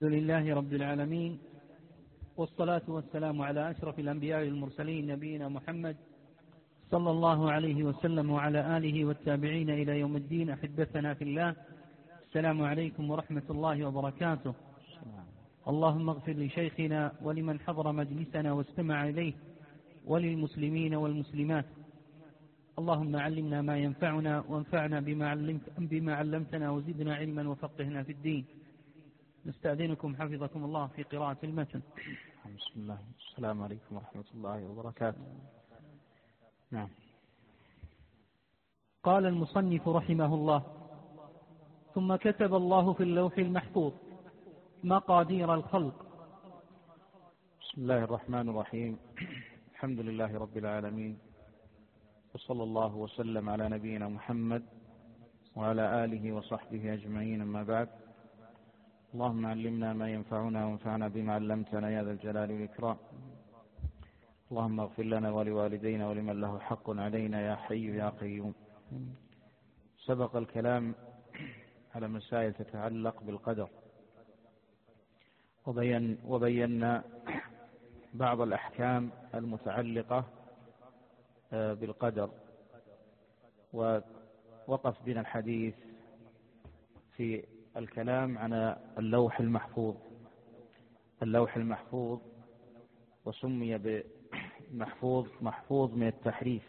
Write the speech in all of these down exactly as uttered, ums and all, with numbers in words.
الحمد لله رب العالمين، والصلاة والسلام على أشرف الأنبياء والمرسلين نبينا محمد صلى الله عليه وسلم وعلى آله والتابعين إلى يوم الدين. أحبتنا في الله، السلام عليكم ورحمة الله وبركاته. اللهم اغفر لشيخنا ولمن حضر مجلسنا واستمع إليه وللمسلمين والمسلمات. اللهم علمنا ما ينفعنا وانفعنا بما, علمت بما علمتنا وزدنا علما وفقهنا في الدين. نستأذنكم حفظكم الله في قراءة المتن. بسم الله. السلام عليكم ورحمة الله وبركاته. نعم. قال المصنف رحمه الله: ثم كتب الله في اللوح المحفوظ مقادير الخلق. بسم الله الرحمن الرحيم. الحمد لله رب العالمين، وصلى الله وسلم على نبينا محمد وعلى آله وصحبه أجمعين، أما بعد. اللهم علمنا ما ينفعنا وانفعنا بما علمتنا يا ذا الجلال والإكرام. اللهم اغفر لنا ولوالدينا ولمن له حق علينا يا حي يا قيوم. سبق الكلام على مسائل تتعلق بالقدر، وبين وبينا بعض الأحكام المتعلقة بالقدر، ووقف بنا الحديث في الكلام عن اللوح المحفوظ. اللوح المحفوظ وسمي بمحفوظ محفوظ من التحريف.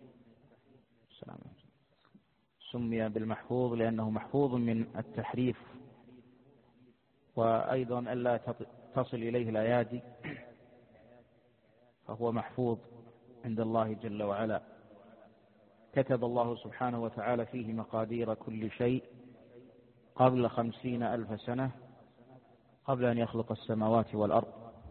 سمي بالمحفوظ لأنه محفوظ من التحريف، وأيضا ألا تصل إليه الأيادي، فهو محفوظ عند الله جل وعلا. كتب الله سبحانه وتعالى فيه مقادير كل شيء قبل خمسين ألف سنة، قبل أن يخلق السماوات والأرض.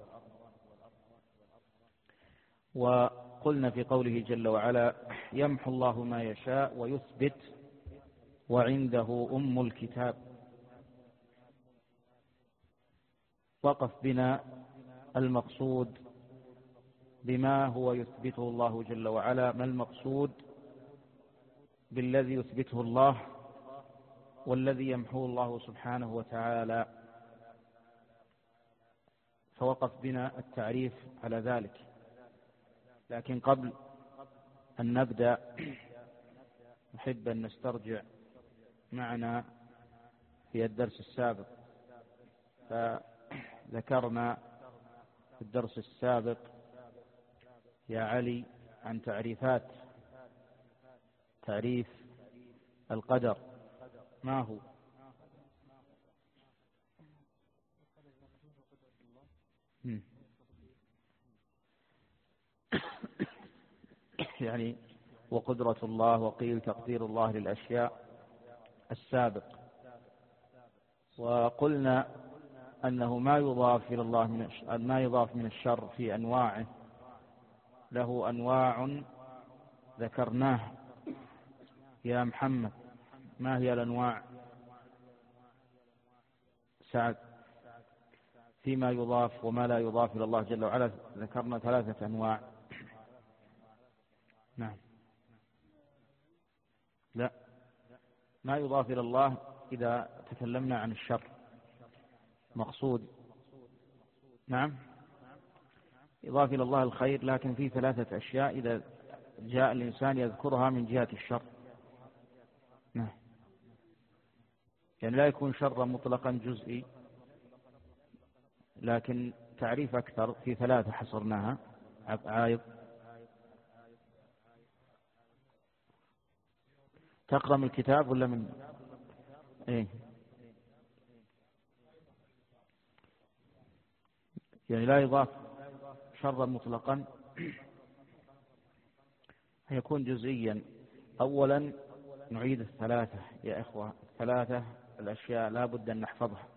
وقلنا في قوله جل وعلا: يمحو الله ما يشاء ويثبت وعنده أم الكتاب. وقف بنا المقصود بما هو يثبته الله جل وعلا، ما المقصود بالذي يثبته الله والذي يمحوه الله سبحانه وتعالى. فوقف بنا التعريف على ذلك. لكن قبل أن نبدأ نحب أن نسترجع معنا في الدرس السابق. فذكرنا في الدرس السابق يا علي عن تعريفات تعريف القدر. ما هو؟ يعني وقدرة الله، وقيل تقدير الله للأشياء السابق. وقلنا أنه ما يضاف إلى الله من ما يضاف من الشر في أنواعه له أنواع ذكرناه يا محمد. ما هي الأنواع سعد فيما يضاف وما لا يضاف إلى الله جل وعلا؟ ذكرنا ثلاثة أنواع. نعم. لا، ما يضاف إلى الله إذا تكلمنا عن الشر مقصود. نعم، يضاف إلى الله الخير، لكن في ثلاثة أشياء إذا جاء الإنسان يذكرها من جهة الشر. نعم. يعني لا يكون شرا مطلقا جزئي، لكن تعريف أكثر. في ثلاثة حصرناها. عايض تقرأ من الكتاب ولا من إيه؟ يعني لا يضاف شرا مطلقا، يكون جزئيا. أولا نعيد الثلاثة يا إخوة، الثلاثة الأشياء لا بد أن نحفظها.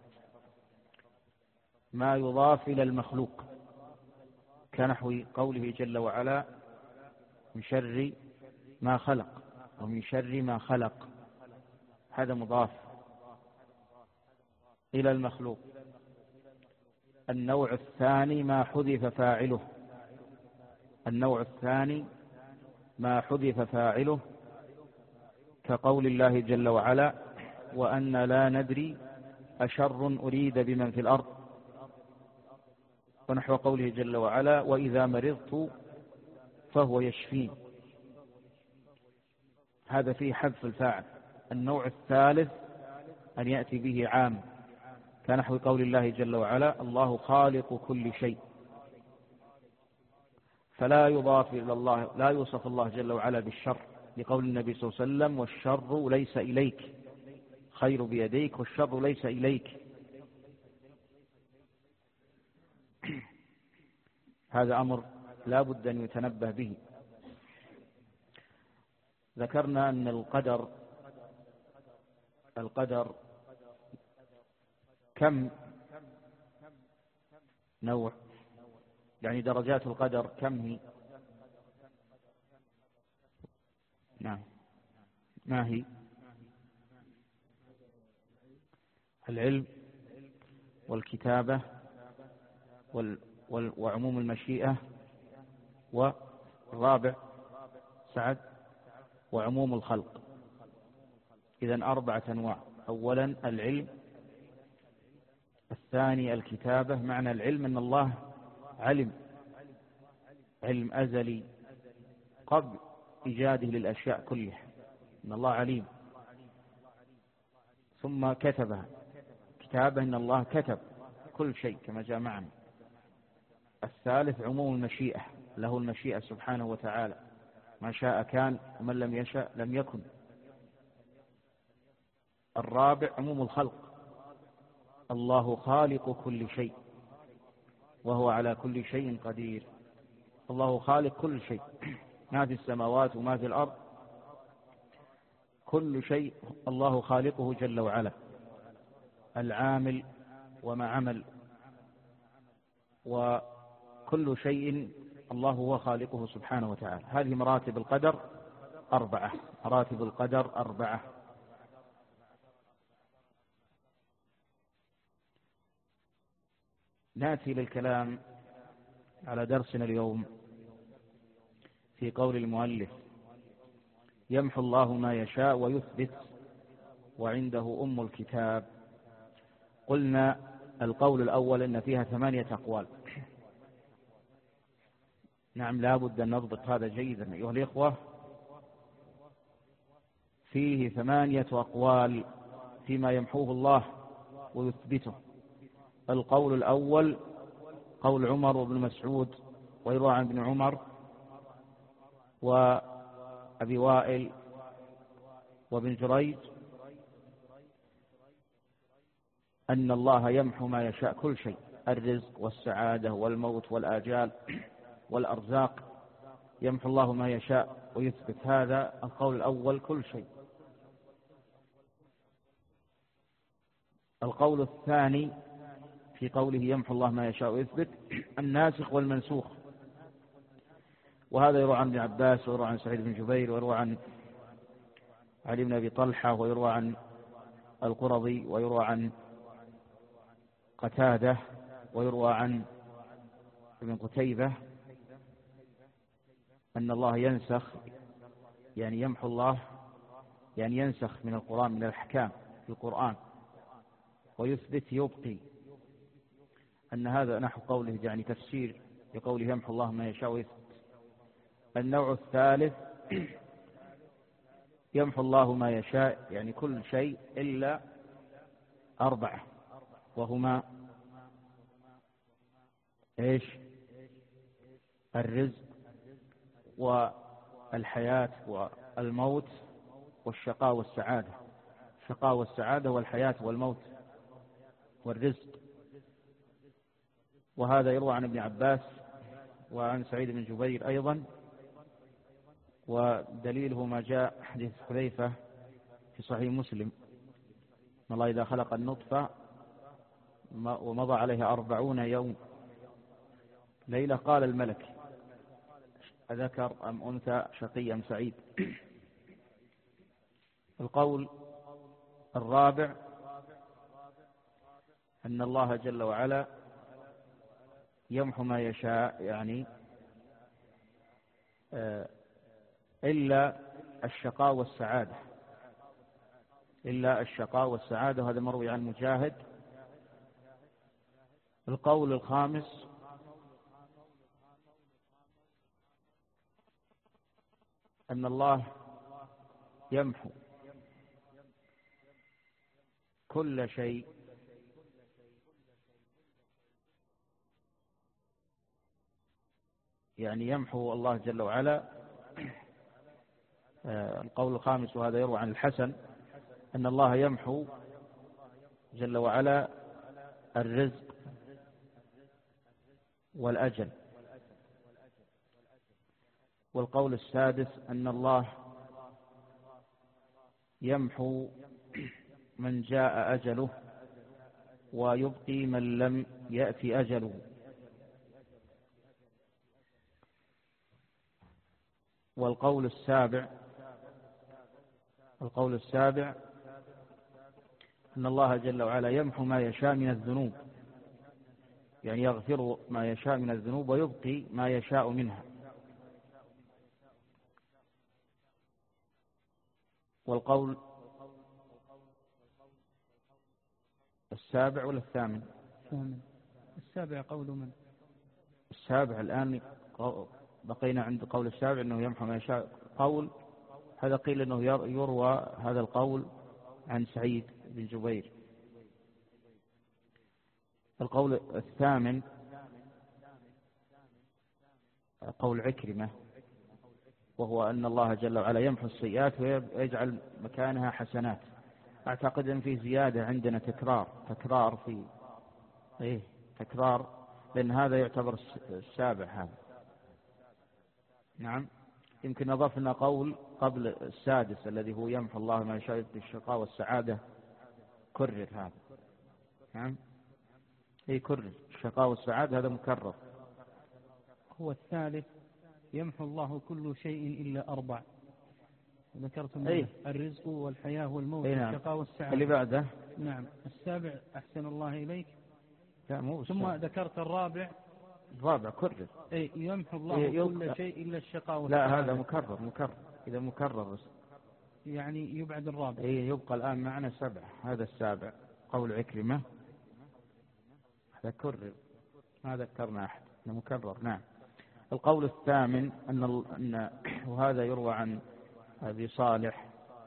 ما يضاف إلى المخلوق كنحو قوله جل وعلا: من شر ما خلق، ومن شر ما خلق، هذا مضاف إلى المخلوق. النوع الثاني ما حذف فاعله. النوع الثاني ما حذف فاعله كقول الله جل وعلا: وأن لا ندري أشر أريد بمن في الأرض، ونحو قوله جل وعلا وإذا مرضت فهو يشفين. هذا فيه حذف الفاعل. النوع الثالث أن يأتي به عام، كنحو قول الله جل وعلا الله خالق كل شيء، فلا يضاف إلى الله، لا يوصف الله جل وعلا بالشر، لقول النبي صلى الله عليه وسلم والشر ليس إليك، خير بيديك والشر ليس إليك. هذا أمر لا بد أن يتنبه به. ذكرنا أن القدر القدر كم نوع، يعني درجات القدر كم هي؟ نعم، ما هي؟ العلم والكتابة وال وال وعموم المشيئة، والرابع سعد وعموم الخلق. إذن أربعة أنواع. أولا العلم، الثاني الكتابة. معنى العلم أن الله علم، علم أزلي قبل إيجاده للأشياء كلها، أن الله عليم. ثم كتبها، كتابة أن الله كتب كل شيء كما جاء معنا. الثالث عموم المشيئة، له المشيئة سبحانه وتعالى، ما شاء كان ومن لم يشاء لم يكن. الرابع عموم الخلق، الله خالق كل شيء وهو على كل شيء قدير. الله خالق كل شيء، ما في السماوات وما في الأرض، كل شيء الله خالقه جل وعلا، العامل وما عمل، وكل شيء الله هو خالقه سبحانه وتعالى. هذه مراتب القدر أربعة، مراتب القدر أربعة. نأتي للكلام على درسنا اليوم في قول المؤلف يمحو الله ما يشاء ويثبت وعنده أم الكتاب. قلنا القول الأول أن فيها ثمانية أقوال. نعم، لا بد أن نضبط هذا جيدا أيها الإخوة. فيه ثمانية أقوال فيما يمحوه الله ويثبته. القول الأول قول عمر وابن مسعود ويروى عن ابن عمر وأبي وائل وابن جريج أن الله يمحو ما يشاء كل شيء، الرزق والسعادة والموت والآجال والأرزاق، يمحو الله ما يشاء ويثبت. هذا القول الأول كل شيء. القول الثاني في قوله يمحو الله ما يشاء ويثبت الناسخ والمنسوخ، وهذا يروى عن ابن عباس ويروى عن سعيد بن جبير ويروى عن علي بن أبي طلحة ويروى عن القرظي ويروى عن قتادة ويروى عن ابن قتيبة أن الله ينسخ، يعني يمحو الله يعني ينسخ من القرآن، من الأحكام في القرآن، ويثبت يبقي، أن هذا نحو قوله يعني تفسير لقوله يمحو الله ما يشاء ويثبت. النوع الثالث يمحو الله ما يشاء يعني كل شيء إلا أربعة، وهما إيش؟ الرزق والحياة والموت والشقاء والسعادة. الشقاء والسعادة والحياة والموت والرزق. وهذا يروى عن ابن عباس وعن سعيد بن جبير أيضا، ودليله ما جاء حديث حذيفة في صحيح مسلم ان الله إذا خلق النطفة ومضى عليها أربعون يوم ليلة قال الملك أذكر أم أنثى شقي أم سعيد. القول الرابع أن الله جل وعلا يمحو ما يشاء يعني إلا الشقاء والسعادة، إلا الشقاء والسعادة، وهذا مروي عن مجاهد. القول الخامس أن الله يمحو كل شيء يعني يمحو الله جل وعلا. القول الخامس، وهذا يروى عن الحسن، أن الله يمحو جل وعلا الرزق والأجل. والقول السادس أن الله يمحو من جاء أجله ويبقي من لم يأتي أجله. والقول السابع القول السابع أن الله جل وعلا يمحو ما يشاء من الذنوب، يعني يغفر ما يشاء من الذنوب ويبقي ما يشاء منها. والقول السابع ولا الثامن؟ الثامن. السابع قول من؟ السابع الآن بقينا عند قول السابع أنه يمحو ما يشاء. قول هذا قيل أنه يروى هذا القول عن سعيد بن جبير. القول الثامن قول عكرمة، وهو أن الله جل وعلا يمحو السيئات ويجعل مكانها حسنات. أعتقد أن في زيادة عندنا تكرار تكرار في إيه تكرار، لأن هذا يعتبر السابع هذا. نعم، يمكن أضفنا قول قبل السادس الذي هو يمحو الله ما يشاء بالشقاء والسعادة، كرر هذا. نعم، أي كرر الشقاء والسعادة، هذا مكرر. هو الثالث يمحو الله كل شيء إلا أربع، ذكرتم أيه؟ الرزق والحياة والموت أيه نعم. والشقاء والسعادة. اللي بعده نعم السابع أحسن الله إليك. لا مو ثم السابع. ذكرت الرابع الرابع كرر. أي يمحو الله إيه كل شيء إلا الشقاء والسعادة. لا هذا مكرر مكرر إذا مكرر بس. يعني يبعد الرابع. إيه يبقى الآن معنا سبع، هذا السابع قول عكرمة، هذا كرر ما ذكرنا أحد، إنه مكرر. نعم. القول الثامن أن أن وهذا يروى عن أبي صالح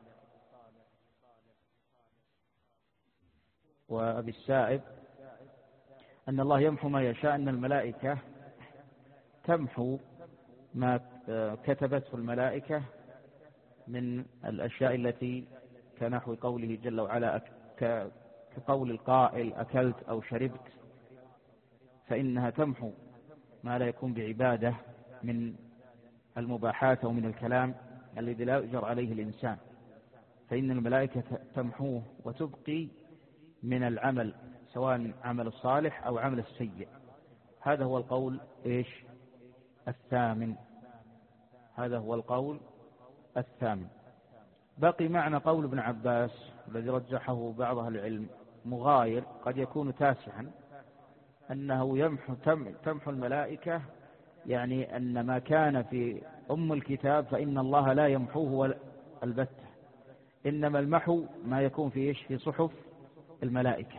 وأبي السائب أن الله يمحو ما يشاء، أن الملائكة تمحو ما كتبته الملائكة من الأشياء التي كنحو قوله جل وعلا كقول القائل أكلت أو شربت، فإنها تمحو ما لا يكون بعبادة من المباحات أو من الكلام الذي لا يؤجر عليه الإنسان، فإن الملائكة تمحوه وتبقي من العمل سواء عمل الصالح أو عمل السيء. هذا هو القول إيش الثامن، هذا هو القول الثامن. بقي معنى قول ابن عباس الذي رجحه بعض أهل العلم مغاير، قد يكون تاسعا، أنه يمحو تمحو الملائكة، يعني أن ما كان في أم الكتاب فإن الله لا يمحوه البتة، إنما المحو ما يكون في إيش في صحف الملائكة.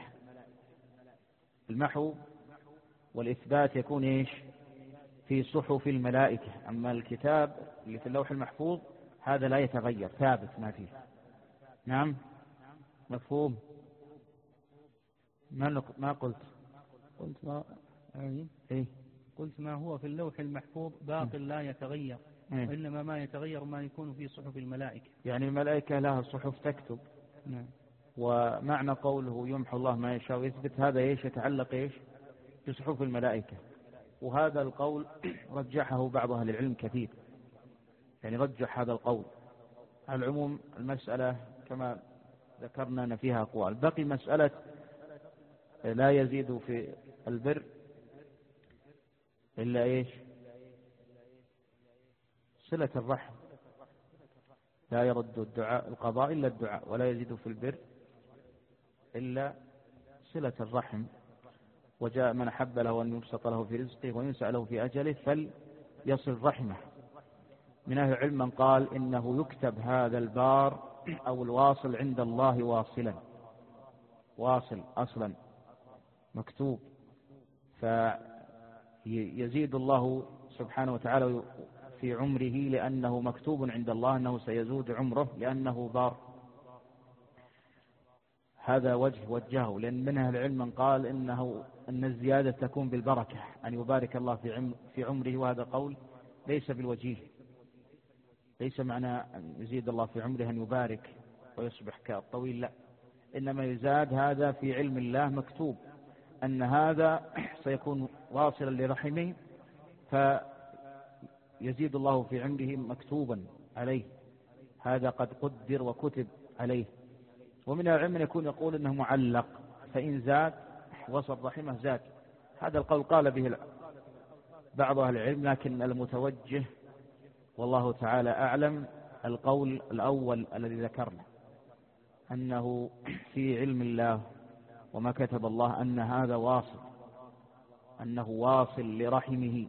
المحو والإثبات يكون إيش في صحف الملائكة، أما الكتاب اللي في اللوح المحفوظ هذا لا يتغير ثابت ما فيه. نعم مفهوم. ما ما قلت قلت ما يعني إيه؟ قلت ما هو في اللوح المحفوظ باق لا يتغير، إيه؟ وإنما ما يتغير ما يكون في صحف الملائكة. يعني الملائكة لها صحف تكتب. نعم. ومعنى قوله يمحو الله ما يشاء ويثبت، هذا إيش يتعلق إيش بصحف الملائكة، وهذا القول رجحه بعض أهل العلم كثير، يعني رجح هذا القول. على العموم المسألة كما ذكرنا أن فيها أقوال. بقي مسألة لا يزيد في البر إلا إيش صلة الرحم، لا يرد الدعاء القضاء إلا الدعاء، ولا يزيد في البر إلا صلة الرحم. وجاء من أحب له أن يبسط له في رزقه وينسأ له في أجله فليصل رحمه. من أهل العلم من قال إنه يكتب هذا البار أو الواصل عند الله واصلا، واصل أصلا مكتوب، فيزيد الله سبحانه وتعالى في عمره لأنه مكتوب عند الله أنه سيزود عمره لأنه بار. هذا وجه وجهه، لأن من أهل العلم من قال إنه أن الزيادة تكون بالبركة، أن يبارك الله في عمره، وهذا قول ليس بالوجيه. ليس معنى أن يزيد الله في عمره أن يبارك ويصبح كالطويل، لا، إنما يزاد هذا في علم الله مكتوب أن هذا سيكون واصلا لرحمه، فيزيد الله في عمره مكتوبا عليه، هذا قد قدر وكتب عليه. ومن العلم يكون يقول إنه معلق، فإن زاد وصل رحمه زاد. هذا القول قال به بعض أهل العلم، لكن المتوجه والله تعالى أعلم القول الأول الذي ذكرنا، أنه في علم الله وما كتب الله أن هذا واصل، أنه واصل لرحمه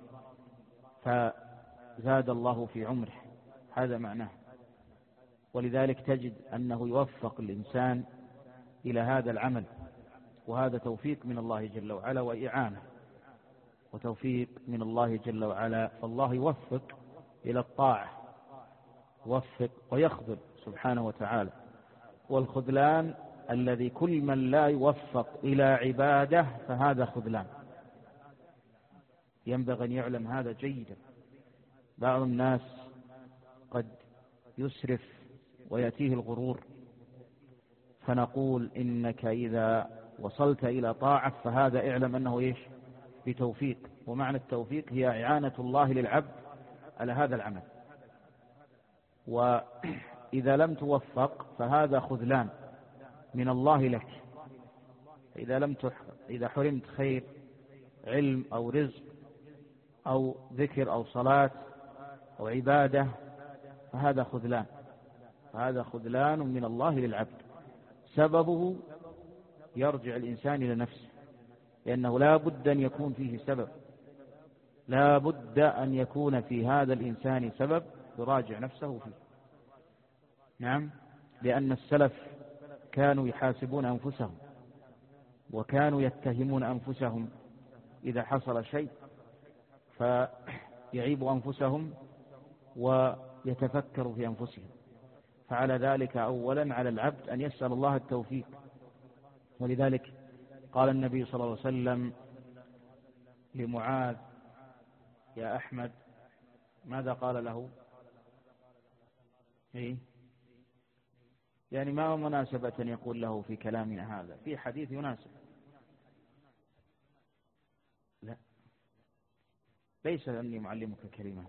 فزاد الله في عمره، هذا معناه. ولذلك تجد أنه يوفق الإنسان إلى هذا العمل، وهذا توفيق من الله جل وعلا وإعانة وتوفيق من الله جل وعلا. فالله يوفق إلى الطاعة، يوفق ويخذل سبحانه وتعالى. والخذلان الذي كل من لا يوفق إلى عبادة فهذا خذلان، ينبغي أن يعلم هذا جيدا. بعض الناس قد يسرف ويأتيه الغرور، فنقول إنك إذا وصلت إلى طاعة فهذا اعلم أنه إيش؟ بتوفيق. ومعنى التوفيق هي إعانة الله للعبد على هذا العمل، وإذا لم توفق فهذا خذلان من الله لك. إذا لم تح... إذا حرمت خير علم أو رزق أو ذكر أو صلاة أو عبادة فهذا خذلان، فهذا خذلان من الله للعبد. سببه يرجع الإنسان إلى نفسه، لأنه لا بد أن يكون فيه سبب، لا بد أن يكون في هذا الإنسان سبب يراجع نفسه فيه. نعم، لأن السلف كانوا يحاسبون أنفسهم، وكانوا يتهمون أنفسهم إذا حصل شيء، فيعيب أنفسهم ويتفكروا في أنفسهم. فعلى ذلك أولا على العبد أن يسأل الله التوفيق. ولذلك قال النبي صلى الله عليه وسلم لمعاذ: يا أحمد، ماذا قال له؟ إيه؟ يعني ما هو مناسبة أن يقول له في كلامنا هذا في حديث يناسب؟ لا، ليس أني معلمك كلمات.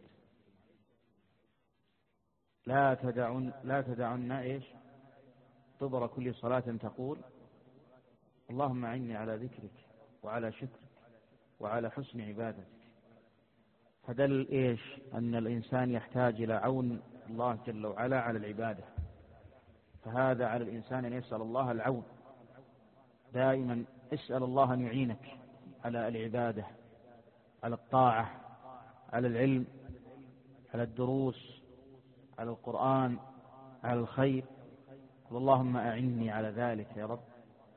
لا تدعن لا تدعن إيش؟ دبر كل صلاة تقول: اللهم أعني على ذكرك وعلى شكرك وعلى حسن عبادتك. فدل إيش؟ أن الإنسان يحتاج إلى عون الله جل وعلا على العبادة، فهذا على الإنسان أن يسأل الله العون دائما. اسأل الله أن يعينك على العبادة، على الطاعة، على العلم، على الدروس، على القرآن، على الخير. اللهم أعني على ذلك يا رب.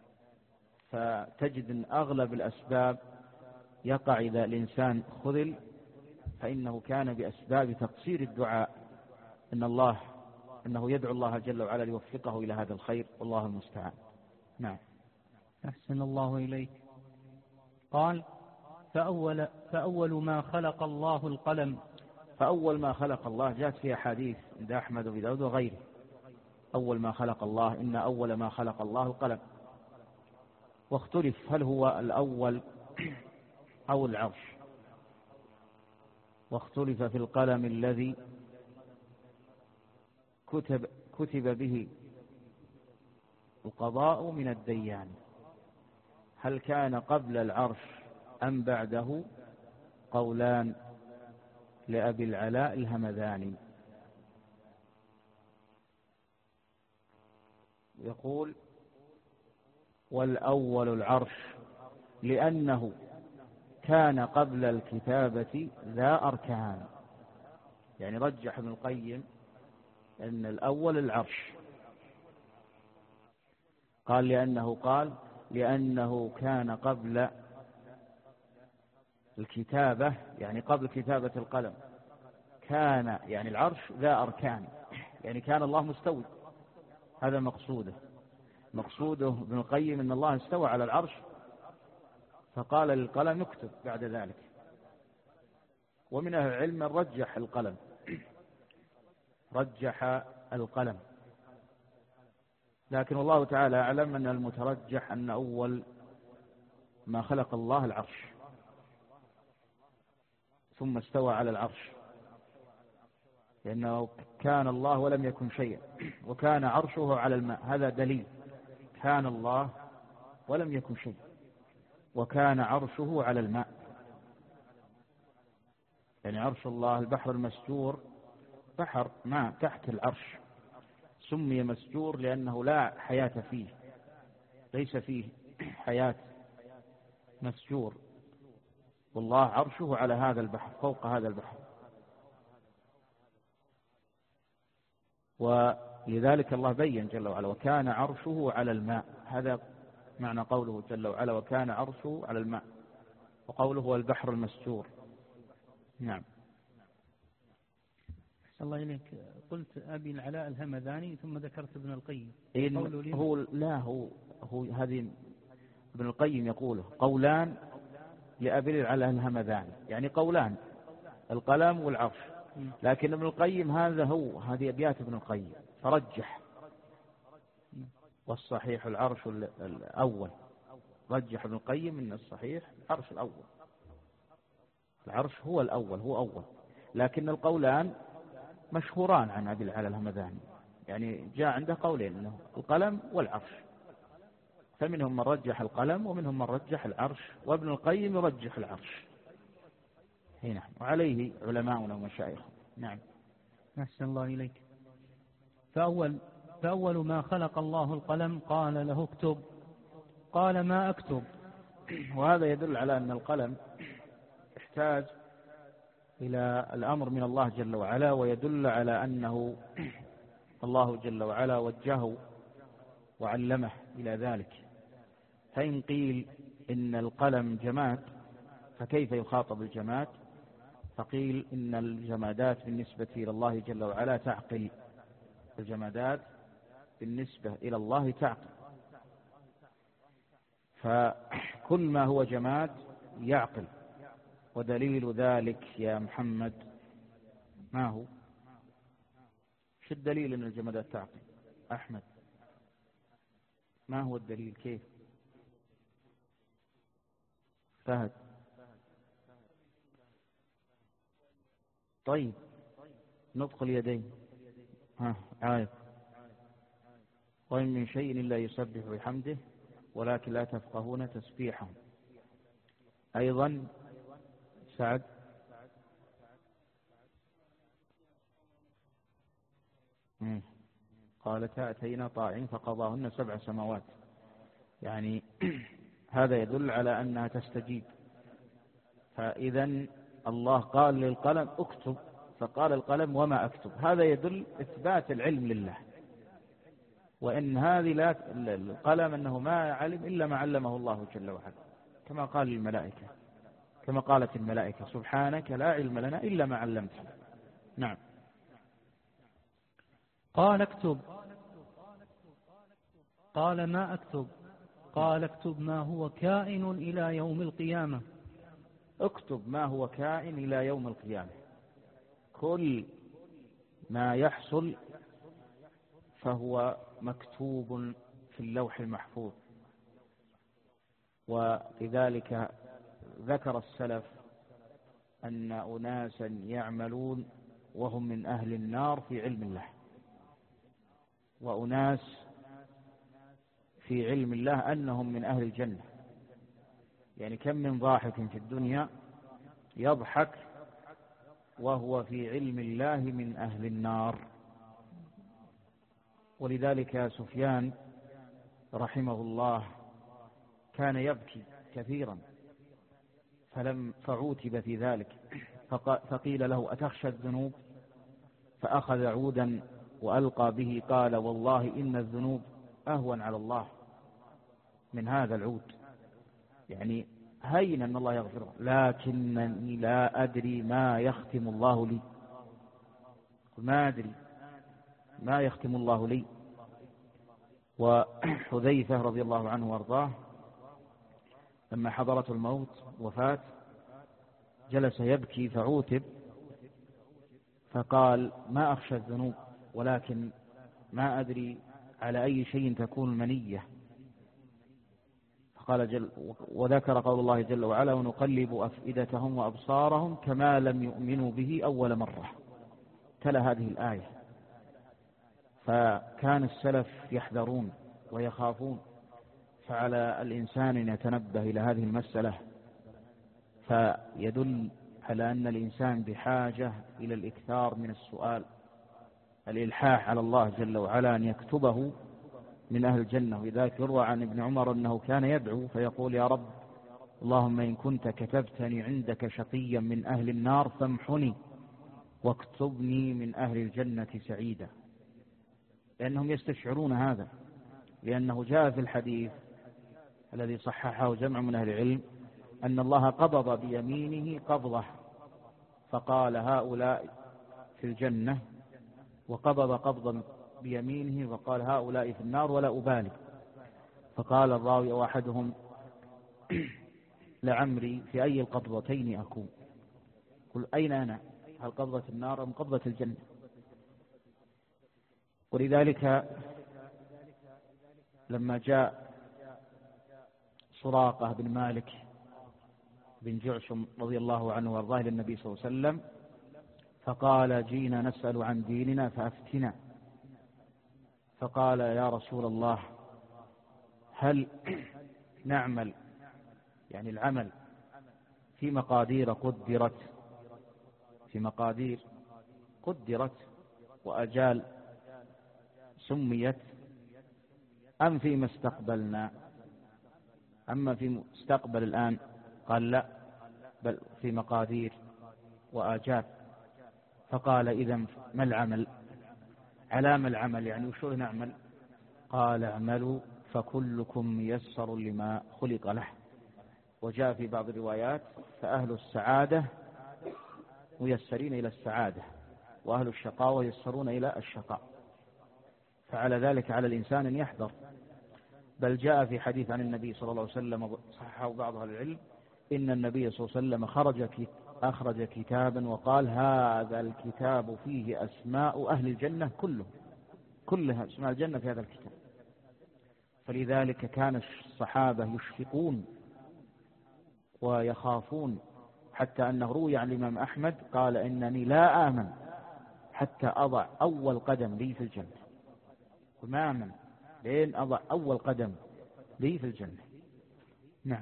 فتجد أن أغلب الأسباب يقع إذا الإنسان خذل فإنه كان بأسباب تقصير الدعاء، إن الله أنه يدعو الله جل وعلا ليوفقه إلى هذا الخير، والله المستعان. نعم. أحسن الله إليك. قال: فأول, فأول ما خلق الله القلم. فأول ما خلق الله جاءت في أحاديث عند أحمد وابي داود وغيره. أول ما خلق الله، إن أول ما خلق الله القلم. واختلف هل هو الأول أو العرش، واختلف في القلم الذي كتب, كتب به القضاء من الديان، هل كان قبل العرش أم بعده؟ قولان لأبي العلاء الهمذاني. يقول: والأول العرش لأنه كان قبل الكتابة ذا أركان. يعني رجح ابن القيم أن الأول العرش، قال لأنه قال لأنه كان قبل الكتابة، يعني قبل كتابة القلم، كان يعني العرش ذا أركان، يعني كان الله مستوي. هذا مقصوده مقصوده ابن القيم أن الله استوى على العرش، فقال للقلم اكتب بعد ذلك. ومن أهل العلم من رجح القلم رجح القلم لكن والله تعالى أعلم أن المترجح أن أول ما خلق الله العرش ثم استوى على العرش، لأنه كان الله ولم يكن شيئا، وكان عرشه على الماء. هذا دليل، كان الله ولم يكن شيء وكان عرشه على الماء. يعني عرش الله البحر المسجور بحر ماء تحت العرش، سمي مسجور لأنه لا حياة فيه، ليس فيه حياة، مسجور. والله عرشه على هذا البحر، فوق هذا البحر. ولذلك الله بين جل وعلا وكان عرشه على الماء. هذا معنى قوله جل وعلا وكان عرشه على الماء، وقوله هو البحر المسجور. نعم. أحسن الله إليك. قلت أبي العلاء الهمذاني ثم ذكرت ابن القيم. هو لا هو هو هذه ابن القيم يقوله قولان لأبي العلاء الهمذاني، يعني قولان، القلم والعرش. لكن ابن القيم هذا هو هذه أبيات ابن القيم فرجح، والصحيح العرش الأول. رجح ابن القيم أن الصحيح العرش الأول، العرش هو الأول، هو أول. لكن القولان مشهوران عن أبي العلاء الهمذاني، يعني جاء عنده قولين أنه القلم والعرش، فمنهم من رجح القلم ومنهم من رجح العرش، وابن القيم يرجح العرش هنا، وعليه علماؤنا ومشايخهم. نعم. أحسن الله إليك. فأول, فأول ما خلق الله القلم قال له اكتب، قال ما أكتب. وهذا يدل على أن القلم يحتاج إلى الأمر من الله جل وعلا، ويدل على أنه الله جل وعلا وجهه وعلمه إلى ذلك. فإن قيل إن القلم جماد فكيف يخاطب الجماد؟ فقيل إن الجمادات بالنسبة إلى الله جل وعلا تعقل، الجمادات بالنسبة إلى الله تعقل، فكل ما هو جماد يعقل. ودليل ذلك يا محمد ما هو؟ شو الدليل أن الجمادات تعقل؟ أحمد ما هو الدليل؟ كيف؟ فهد. طيب نطق اليدين. ها عايب. وإن من شيء إلا يسبح بحمده ولكن لا تفقهون تسبيحهم. أيضا سعد. مم. قالتا أتينا طاعين فقضاهن سبع سماوات، يعني هذا يدل على أنها تستجيب. فإذا الله قال للقلم اكتب، فقال القلم وما أكتب، هذا يدل إثبات العلم لله، وإن هذه لا القلم أنه ما علم إلا ما علمه الله جل وعلا، كما قال الملائكة، كما قالت الملائكة سبحانك لا علم لنا إلا ما علمتنا. نعم. قال اكتب، قال ما أكتب، قال اكتب ما هو كائن إلى يوم القيامة. اكتب ما هو كائن إلى يوم القيامة، كل ما يحصل فهو مكتوب في اللوح المحفوظ. ولذلك ذكر السلف أن أناسا يعملون وهم من أهل النار في علم الله، وأناس في علم الله أنهم من أهل الجنة. يعني كم من ضاحك في الدنيا يضحك وهو في علم الله من أهل النار. ولذلك سفيان رحمه الله كان يبكي كثيرا، فلم فعوتب في ذلك، فقيل له أتخشى الذنوب؟ فأخذ عودا وألقى به، قال والله إن الذنوب أهون على الله من هذا العود، يعني هين أن الله يغفره، لكنني لا أدري ما يختم الله لي، ما أدري ما يختم الله لي. وحذيفة رضي الله عنه وارضاه لما حضرته الموت وفاة جلس يبكي فعوتب، فقال ما أخشى الذنوب ولكن ما أدري على أي شيء تكون المنية. فقال جل وذكر قول الله جل وعلا ونقلب أفئدتهم وأبصارهم كما لم يؤمنوا به أول مرة، تلا هذه الآية. فكان السلف يحذرون ويخافون، فعلى الإنسان أن يتنبه إلى هذه المسألة، فيدل على أن الإنسان بحاجة إلى الإكثار من السؤال، الإلحاح على الله جل وعلا أن يكتبه من أهل الجنة. وذلك يروى عن ابن عمر أنه كان يدعو فيقول يا رب اللهم إن كنت كتبتني عندك شقيا من أهل النار فامحني واكتبني من أهل الجنة سعيدا، لأنهم يستشعرون هذا، لأنه جاء في الحديث الذي صححه جمع من أهل العلم أن الله قبض بيمينه قبضة فقال هؤلاء في الجنة، وقبض قبضا بيمينه وقال هؤلاء في النار ولا أبالي. فقال الراوي واحدهم لعمري في أي القبضتين أكون؟ قل أين أنا، هل قبضة النار أم قبضة الجنة؟ ولذلك لما جاء سراقة بن مالك بن جعشم رضي الله عنه وارضاه للنبي صلى الله عليه وسلم فقال جينا نسأل عن ديننا فأفتنا، فقال يا رسول الله هل نعمل يعني العمل في مقادير قدرت في مقادير قدرت وأجال سميت أم فيما استقبلنا؟ أما في مستقبل الآن؟ قال لا، بل في مقادير وآجال. فقال إذن ما العمل؟ على ما العمل يعني وشو نعمل؟ قال اعملوا فكلكم ميسر لما خلق له. وجاء في بعض الروايات فأهل السعادة ميسرين إلى السعادة وأهل الشقاوة ييسرون إلى الشقاء. فعلى ذلك على الإنسان أن يحذر. بل جاء في حديث عن النبي صلى الله عليه وسلم صححه بعض أهل العلم إن النبي صلى الله عليه وسلم خرج أخرج كتابا وقال هذا الكتاب فيه أسماء أهل الجنة كله كلها أسماء الجنة في هذا الكتاب. فلذلك كان الصحابة يشفقون ويخافون، حتى أنه روي عن الإمام أحمد قال إنني لا آمن حتى أضع أول قدم لي في الجنة، وما آمن لين أضع أول قدم لي في الجنة. نعم.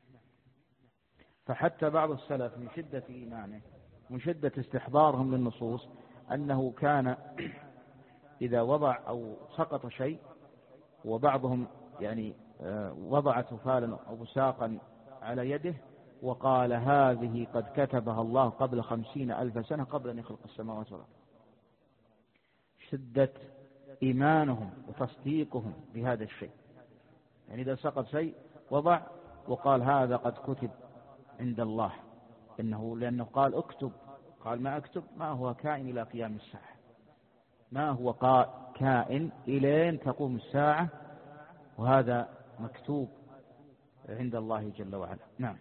فحتى بعض السلف من شدة إيمانه من شدة استحضارهم للنصوص أنه كان إذا وضع أو سقط شيء، وبعضهم يعني وضع تفالا أو بساقا على يده وقال هذه قد كتبها الله قبل خمسين ألف سنة قبل أن يخلق السماوات والأرض. شدة إيمانهم وتصديقهم بهذا الشيء، يعني إذا سقط شيء وضع وقال هذا قد كتب عند الله، إنه لأنه قال اكتب، قال ما أكتب ما هو كائن إلى قيام الساعة، ما هو كائن إلين تقوم الساعة، وهذا مكتوب عند الله جل وعلا. نعم.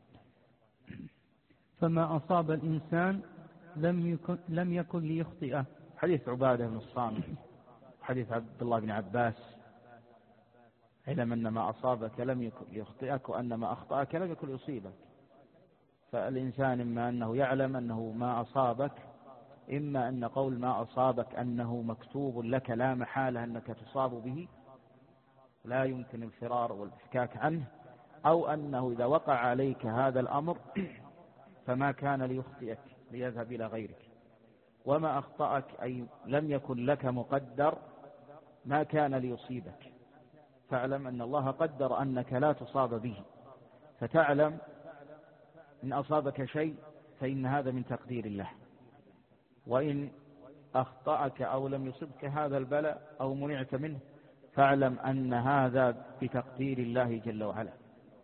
فما أصاب الإنسان لم يكن, لم يكن ليخطئه. حديث عبادة بن الصامت، حديث عبد الله بن عباس علم أن ما أصابك لم يكن ليخطئك وأن ما أخطأك لم يكن ليصيبك. فالإنسان إما أنه يعلم أنه ما أصابك، إما أن قول ما أصابك أنه مكتوب لك لا محالة أنك تصاب به لا يمكن الفرار والإفكاك عنه، أو أنه إذا وقع عليك هذا الأمر فما كان ليخطئك ليذهب إلى غيرك، وما أخطأك أي لم يكن لك مقدر ما كان ليصيبك. فاعلم أن الله قدر أنك لا تصاب به، فتعلم إن أصابك شيء فإن هذا من تقدير الله، وإن أخطأك أو لم يصبك هذا البلاء أو منعت منه فاعلم أن هذا بتقدير الله جل وعلا.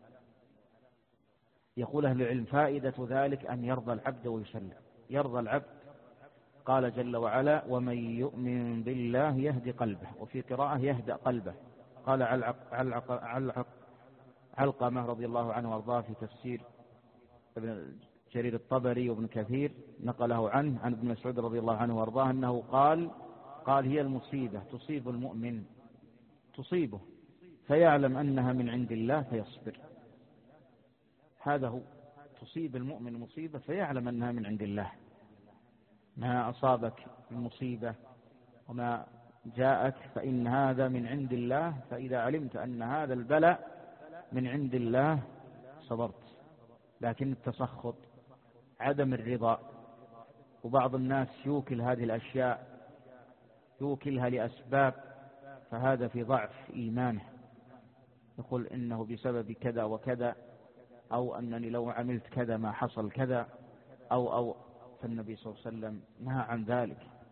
يقول أهل العلم فائدة ذلك أن يرضى العبد ويسلم. يرضى العبد، قال جل وعلا ومن يؤمن بالله يهدي قلبه، وفي قراءة يهدأ قلبه. قال علق علق علق علقمة رضي الله عنه وارضاه في تفسير ابن جرير الطبري وابن كثير نقله عنه عن ابن مسعود رضي الله عنه وارضاه أنه قال قال هي المصيبة تصيب المؤمن، تصيبه فيعلم أنها من عند الله فيصبر. هذا هو، تصيب المؤمن مصيبة فيعلم أنها من عند الله. ما أصابك من مصيبة وما جاءك فإن هذا من عند الله، فإذا علمت أن هذا البلاء من عند الله صبرت. لكن التسخط، عدم الرضا، وبعض الناس يوكل هذه الأشياء يوكلها لأسباب، فهذا في ضعف إيمانه. يقول إنه بسبب كذا وكذا، أو أنني لو عملت كذا ما حصل كذا، أو أو فالنبي صلى الله عليه وسلم نهى عن ذلك.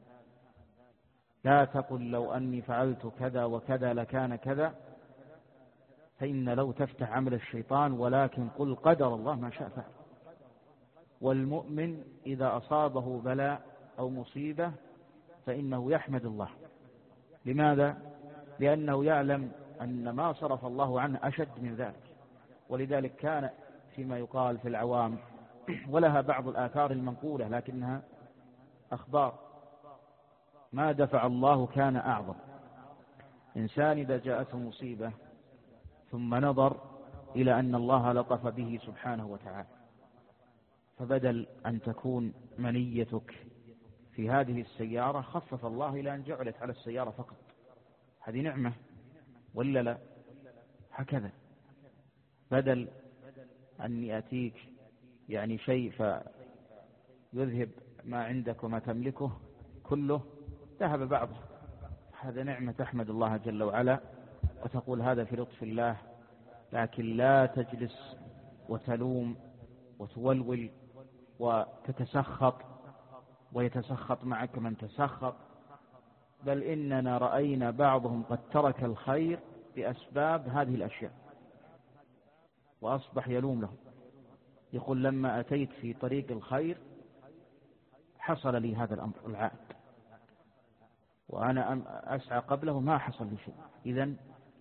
لا تقل لو أني فعلت كذا وكذا لكان كذا، فإن لو تفتح عمل الشيطان، ولكن قل قدر الله ما شاء فعل. والمؤمن إذا أصابه بلاء أو مصيبة فإنه يحمد الله. لماذا؟ لأنه يعلم أن ما صرف الله عنه أشد من ذلك. ولذلك كان فيما يقال في العوام، ولها بعض الآثار المنقولة لكنها أخبار، ما دفع الله كان أعظم. إنسان إذا جاءته مصيبة ثم نظر إلى أن الله لطف به سبحانه وتعالى، فبدل أن تكون منيتك في هذه السيارة خفف الله إلى أن جعلت على السيارة فقط. هذه نعمة ولا لا؟ هكذا بدل أن يأتيك يعني شيء فيذهب ما عندك وما تملكه كله، ذهب بعضه. هذا نعمة تحمد الله جل وعلا وتقول هذا في لطف الله. لكن لا تجلس وتلوم وتولول وتتسخط ويتسخط معك من تسخط، بل إننا رأينا بعضهم قد ترك الخير بأسباب هذه الأشياء وأصبح يلوم له. يقول لما أتيت في طريق الخير حصل لي هذا الأمر العائد، وأنا أسعى قبله ما حصل لي شيء، إذن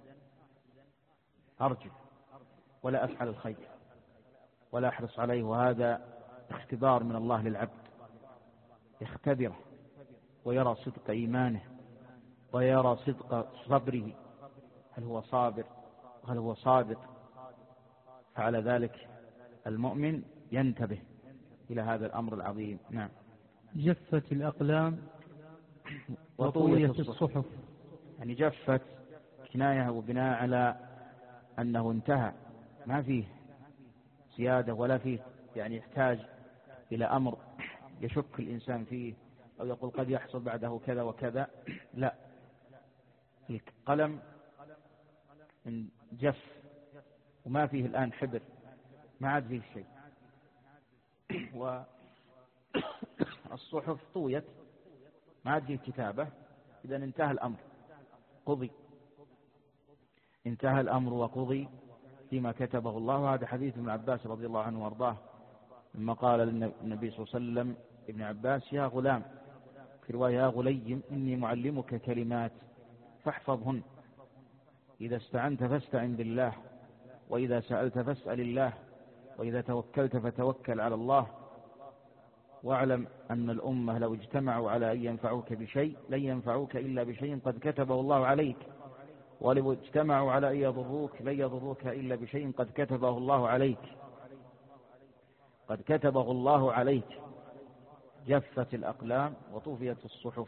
أرجو ولا أفعل الخير ولا أحرص عليه. وهذا اختبار من الله للعبد، يختبره ويرى صدق إيمانه ويرى صدق صبره، هل هو صابر وهل هو صادق. فعلى ذلك المؤمن ينتبه إلى هذا الأمر العظيم. نعم. جفت الأقلام وطويت الصحف. يعني جفت كناية وبناء على أنه انتهى، ما فيه زيادة ولا فيه يعني يحتاج إلى أمر يشك الإنسان فيه أو يقول قد يحصل بعده كذا وكذا. لا، القلم جف وما فيه الآن حبر، ما عاد فيه شيء. والصحف طويت، ما عاد فيه كتابة. إذن انتهى الأمر، قضي، انتهى الأمر وقضي فيما كتبه الله. هذا حديث ابن عباس رضي الله عنه وارضاه لما قال للنبي صلى الله عليه وسلم ابن عباس يا غلام، في رواية يا غليم، إني معلمك كلمات فاحفظهن، إذا استعنت فاستعن بالله، وإذا سألت فاسأل الله، وإذا توكلت فتوكل على الله، واعلم أن الأمة لو اجتمعوا على أن ينفعوك بشيء لن ينفعوك إلا بشيء قد كتبه الله عليك، ولو اجتمعوا على أن يضروك لن يضروك إلا بشيء قد كتبه الله عليك، قد كتبه الله عليك. جفت الأقلام وطفيت الصحف.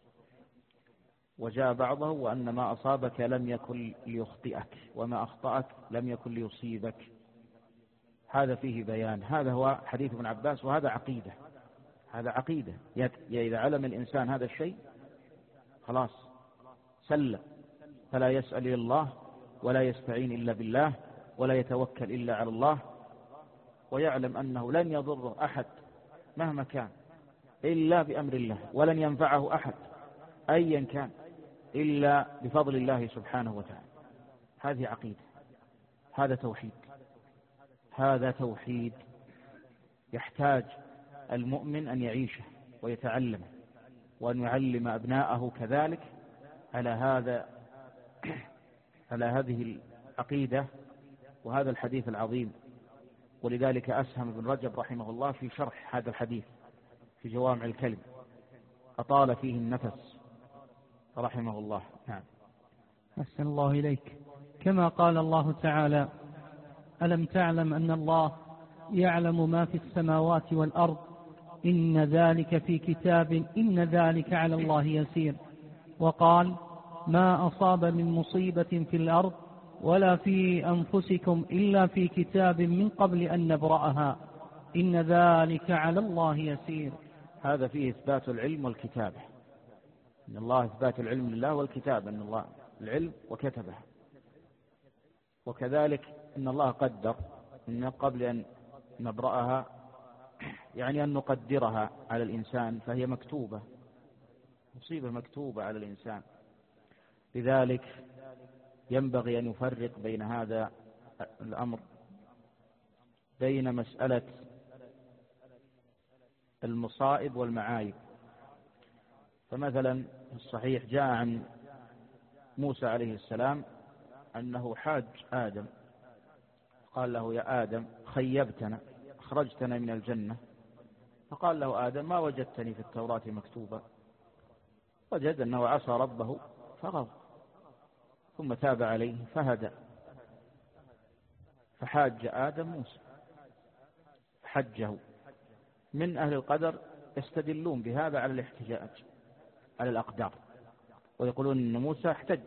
وجاء بعضه وأن ما أصابك لم يكن ليخطئك وما أخطأك لم يكن ليصيبك. هذا فيه بيان. هذا هو حديث ابن عباس، وهذا عقيدة، هذا عقيدة. إذا علم الإنسان هذا الشيء خلاص سلم، فلا يسأل إلا الله ولا يستعين إلا بالله ولا يتوكل إلا على الله، ويعلم أنه لن يضره أحد مهما كان إلا بأمر الله، ولن ينفعه أحد أيا كان إلا بفضل الله سبحانه وتعالى. هذه عقيدة، هذا توحيد، هذا توحيد يحتاج المؤمن أن يعيشه ويتعلم، وأن يعلم أبناءه كذلك على هذا على هذه العقيدة وهذا الحديث العظيم. ولذلك أسهم ابن رجب رحمه الله في شرح هذا الحديث في جوامع الكلم، أطال فيه النفس رحمه الله. نعم. أحسن الله إليك. كما قال الله تعالى: ألم تعلم أن الله يعلم ما في السماوات والأرض إن ذلك في كتاب إن ذلك على الله يسير. وقال: ما أصاب من مصيبة في الأرض ولا في أنفسكم إلا في كتاب من قبل أن نبرأها إن ذلك على الله يسير. هذا فيه إثبات العلم والكتابة، إن الله إثبات العلم لله والكتابة، أن الله العلم وكتبه. وكذلك إن الله قدر إن قبل أن نبرأها، يعني أن نقدرها على الإنسان، فهي مكتوبة، مصيبة مكتوبة على الإنسان. لذلك ينبغي أن يفرق بين هذا الأمر، بين مسألة المصائب والمعايب. فمثلا في الصحيح جاء عن موسى عليه السلام أنه حاج آدم، قال له: يا آدم خيبتنا، أخرجتنا من الجنة. فقال له آدم: ما وجدتني في التوراة مكتوبة. وجد أنه عصى ربه فغضب، ثم تاب عليه فهدى. فحاج آدم موسى، حجه. من أهل القدر يستدلون بهذا على الاحتجاج على الأقدار، ويقولون أن موسى احتج.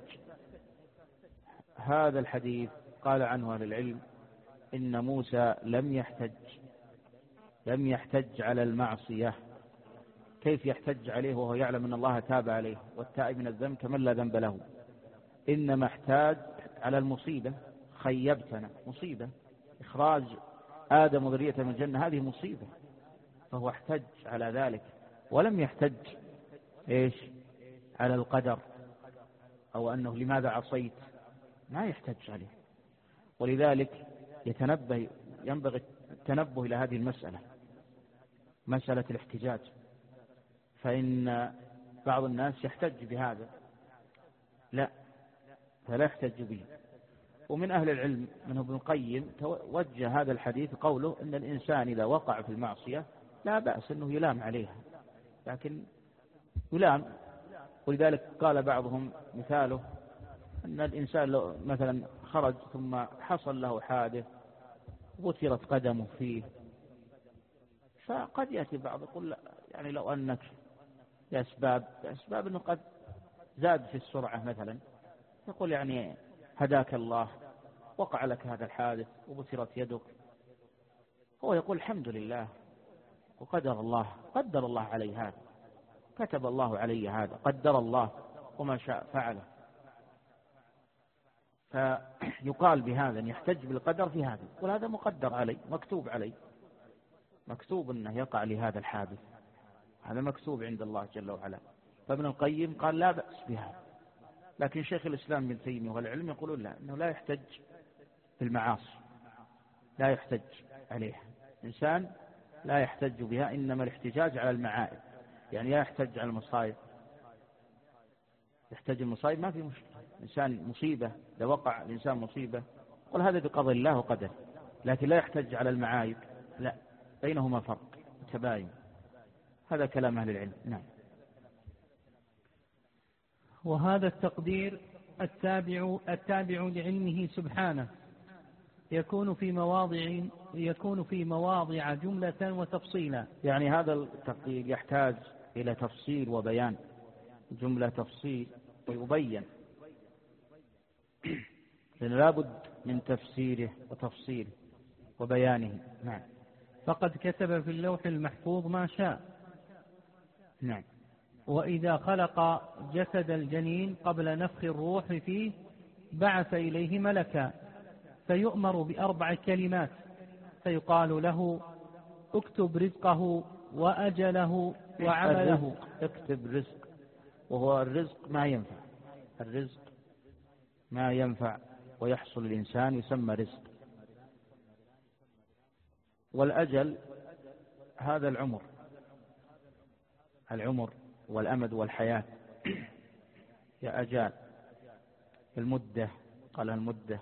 هذا الحديث قال عنه أهل العلم إن موسى لم يحتج لم يحتج على المعصية. كيف يحتج عليه وهو يعلم أن الله تاب عليه؟ والتائب من الذنب كمن لا ذنب له. إنما احتاج على المصيبة، خيبتنا، مصيبة إخراج آدم وذريته من الجنة، هذه مصيبة، فهو احتج على ذلك، ولم يحتج إيش على القدر أو أنه لماذا عصيت، ما يحتج عليه. ولذلك يتنبه ينبغي التنبه إلى هذه المسألة، مسألة الاحتجاج. فإن بعض الناس يحتج بهذا، لا، فلا يحتج به. ومن أهل العلم منه ابن القيم توجه هذا الحديث قوله إن الإنسان إذا وقع في المعصية لا بأس أنه يلام عليها، لكن يلام. ولذلك قال بعضهم مثاله أن الإنسان لو مثلا خرج ثم حصل له حادث وثرت قدمه فيه، فقد يأتي بعض يقول يعني لو أنك لأسباب لأسباب أنه قد زاد في السرعة مثلا، يقول يعني هداك الله، وقع لك هذا الحادث وبثرت يدك. هو يقول الحمد لله وقدر الله، قدر الله علي هذا، كتب الله علي هذا، قدر الله وما شاء فعله. فيقال بهذا أن يحتج بالقدر في هذا، وهذا مقدر علي، مكتوب علي، مكتوب أنه يقع لهذا الحادث، هذا مكتوب عند الله جل وعلا. فابن القيم قال لا بأس بها. لكن شيخ الإسلام ابن تيمية والعلم يقولون لا، أنه لا يحتج بالمعاصي، لا يحتج عليها، إنسان لا يحتج بها، إنما الاحتجاج على المعائب، يعني لا يحتج على المصائب. يحتج المصائب ما في مشكلة، إنسان مصيبة إذا وقع الإنسان مصيبة قل هذا بقضاء الله وقدر، لكن لا يحتج على المعايب، لا، بينهما فرق تباين. هذا كلام أهل العلم. نعم. وهذا التقدير التابع التابع لعلمه سبحانه يكون في مواضع يكون في مواضع جملة وتفصيلا. يعني هذا التقدير يحتاج إلى تفصيل وبيان، جملة تفصيل ويبين، لأن لابد من تفسيره وتفصيله وبيانه. نعم. فقد كتب في اللوح المحفوظ ما شاء. نعم. وإذا خلق جسد الجنين قبل نفخ الروح فيه بعث إليه ملكا فيؤمر بأربع كلمات، فيقال له اكتب رزقه وأجله وعمله. اكتب رزق، وهو الرزق ما ينفع، الرزق ما ينفع ويحصل الإنسان يسمى رزق. والأجل هذا العمر، العمر والأمد والحياة يا أجال المدة، قالها المدة.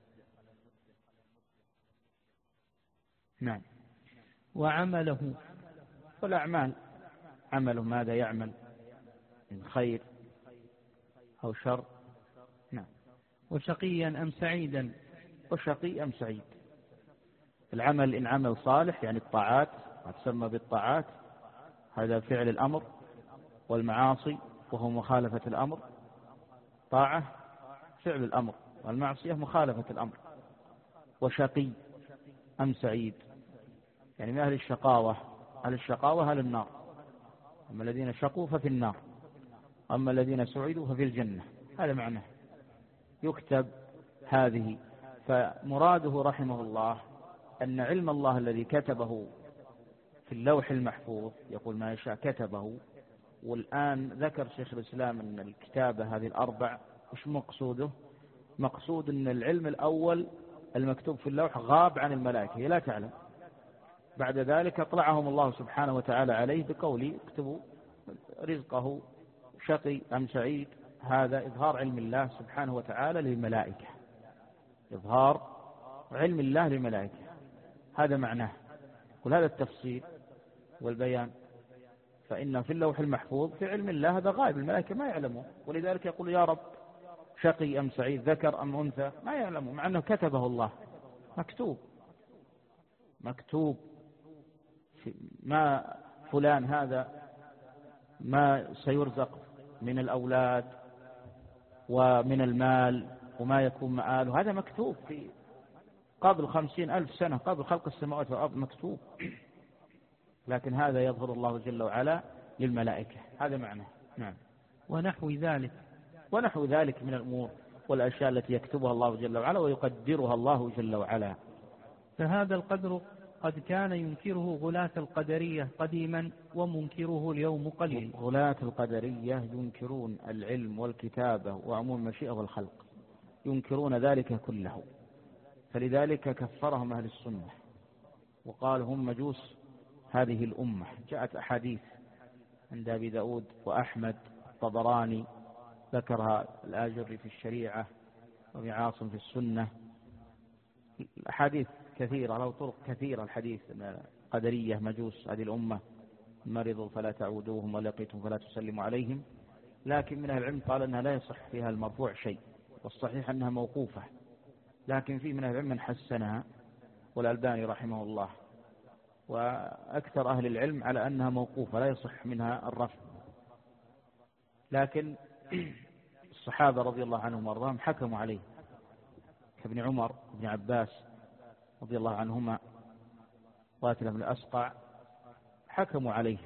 نعم. وعمله، والأعمال عمله ماذا يعمل من خير أو شر. نعم. وشقيا أم سعيدا، وشقي أم سعيد. العمل إن عمل صالح يعني الطاعات ما تسمى بالطاعات، هذا فعل الأمر، والمعاصي وهو مخالفة الأمر. طاعة فعل الأمر، والمعصية مخالفة الأمر. وشقي أم سعيد يعني من أهل الشقاوة، أهل الشقاوة أهل النار، أما الذين شقوا ففي النار، أما الذين سعدوا ففي الجنة. هذا معناه يكتب هذه. فمراده رحمه الله أن علم الله الذي كتبه في اللوح المحفوظ، يقول ما يشاء كتبه. والآن ذكر شيخ الإسلام أن الكتابة هذه الأربع وش مقصوده؟ مقصود أن العلم الأول المكتوب في اللوح غاب عن الملائكة، هي لا تعلم. بعد ذلك اطلعهم الله سبحانه وتعالى عليه بقوله اكتبوا رزقه شقي أم سعيد. هذا إظهار علم الله سبحانه وتعالى للملائكة، إظهار علم الله للملائكة، هذا معناه. وهذا التفصيل والبيان، فإن في اللوح المحفوظ في علم الله هذا غائب، الملائكة ما يعلمون. ولذلك يقول يا رب شقي أم سعيد، ذكر أم أنثى، ما يعلمون، مع أنه كتبه الله، مكتوب مكتوب ما فلان هذا ما سيرزق من الأولاد ومن المال وما يكون مآله، هذا مكتوب في قبل خمسين ألف سنة، قبل خلق السماوات والأرض مكتوب. لكن هذا يظهر الله جل وعلا للملائكة، هذا معناه. نعم. ونحو ذلك، ونحو ذلك من الأمور والأشياء التي يكتبها الله جل وعلا ويقدرها الله جل وعلا. فهذا القدر قد كان ينكره غلاة القدرية قديما، ومنكره اليوم قليل. غلاة القدرية ينكرون العلم والكتابة وعموم المشيئة والخلق، ينكرون ذلك كله، فلذلك كفرهم أهل السنة وقال هم مجوس هذه الأمة. جاءت أحاديث عند أبي داود وأحمد الطبراني، ذكرها الآجري في الشريعة وابن عاصم في السنة. الأحاديث كثيرة، له طرق كثيرة الحديث أن قدرية مجوس هذه الأمة، مرضوا فلا تعودوهم ولقيتم فلا تسلموا عليهم. لكن من أهل العلم قال أنها لا يصح فيها المرفوع شيء، والصحيح أنها موقوفة، لكن في من أهل العلم من حسنها، والألباني رحمه الله وأكثر أهل العلم على أنها موقوفة لا يصح منها الرفع. لكن الصحابة رضي الله عنهم وارضاهم حكموا عليه، كابن عمر وابن عباس رضي الله عنهما، واتل بن الأسقع، حكموا عليه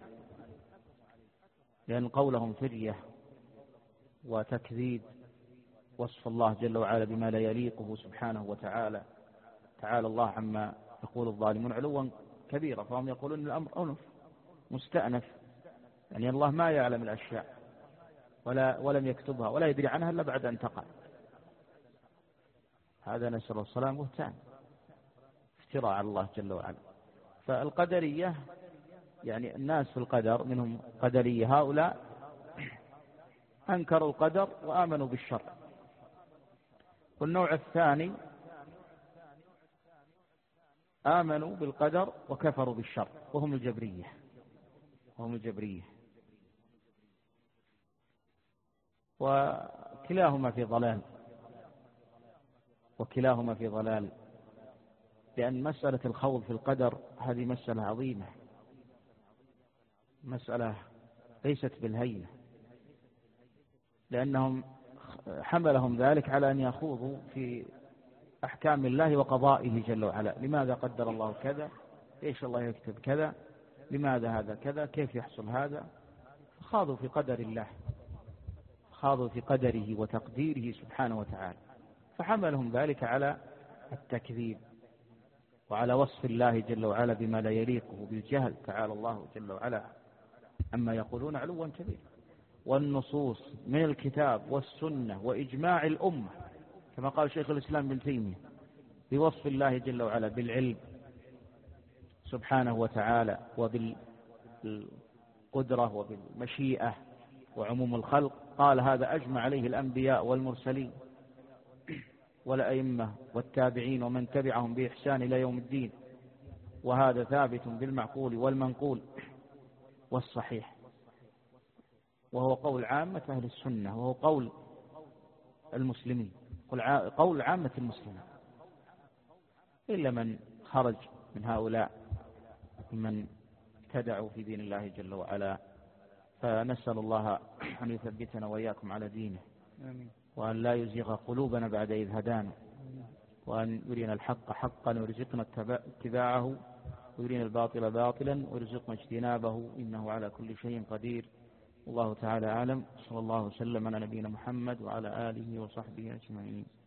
لأن قولهم فرية وتكذيب وصف الله جل وعلا بما لا يليقه سبحانه وتعالى. تعالى الله عما يقول الظالمون علوا كبيرا، فهم يقولون الأمر أنف مستأنف، يعني الله ما يعلم الأشياء ولا ولم يكتبها ولا يدري عنها إلا بعد أن تقع. هذا نسأل الله السلامة بهتان، افتراء على الله جل وعلا. فالقدرية يعني الناس في القدر منهم قدرية، هؤلاء أنكروا القدر وآمنوا بالشر. والنوع الثاني آمنوا بالقدر وكفروا بالشر، وهم الجبرية وهم الجبرية وكلاهما في ضلال وكلاهما في ضلال لأن مسألة الخوض في القدر هذه مسألة عظيمة، مسألة ليست بالهينة، لأنهم حملهم ذلك على أن يخوضوا في أحكام الله وقضائه جل وعلا. لماذا قدر الله كذا؟ إيش الله يكتب كذا؟ لماذا هذا كذا؟ كيف يحصل هذا؟ خاضوا في قدر الله، خاضوا في قدره وتقديره سبحانه وتعالى، فحملهم ذلك على التكذيب وعلى وصف الله جل وعلا بما لا يليقه بالجهل، تعالى الله جل وعلا عما يقولون علوا كبيرا. والنصوص من الكتاب والسنة وإجماع الأمة، كما قال شيخ الإسلام ابن تيمية بوصف الله جل وعلا بالعلم سبحانه وتعالى وبالقدرة وبالمشيئة وعموم الخلق، قال هذا أجمع عليه الأنبياء والمرسلين والأئمة والتابعين ومن تبعهم بإحسان إلى يوم الدين، وهذا ثابت بالمعقول والمنقول والصحيح، وهو قول عامة أهل السنة، وهو قول المسلمين، قول عامة المسلمين، إلا من خرج من هؤلاء من ابتدعوا في دين الله جل وعلا. فنسأل الله أن يثبتنا وإياكم على دينه، وأن لا يزيغ قلوبنا بعد إذ هدانا، وأن يرينا الحق حقا ويرزقنا اتباعه، ويرينا الباطل باطلا ويرزقنا اجتنابه، إنه على كل شيء قدير. والله تعالى أعلم، صلى الله وسلم على نبينا محمد وعلى آله وصحبه أجمعين.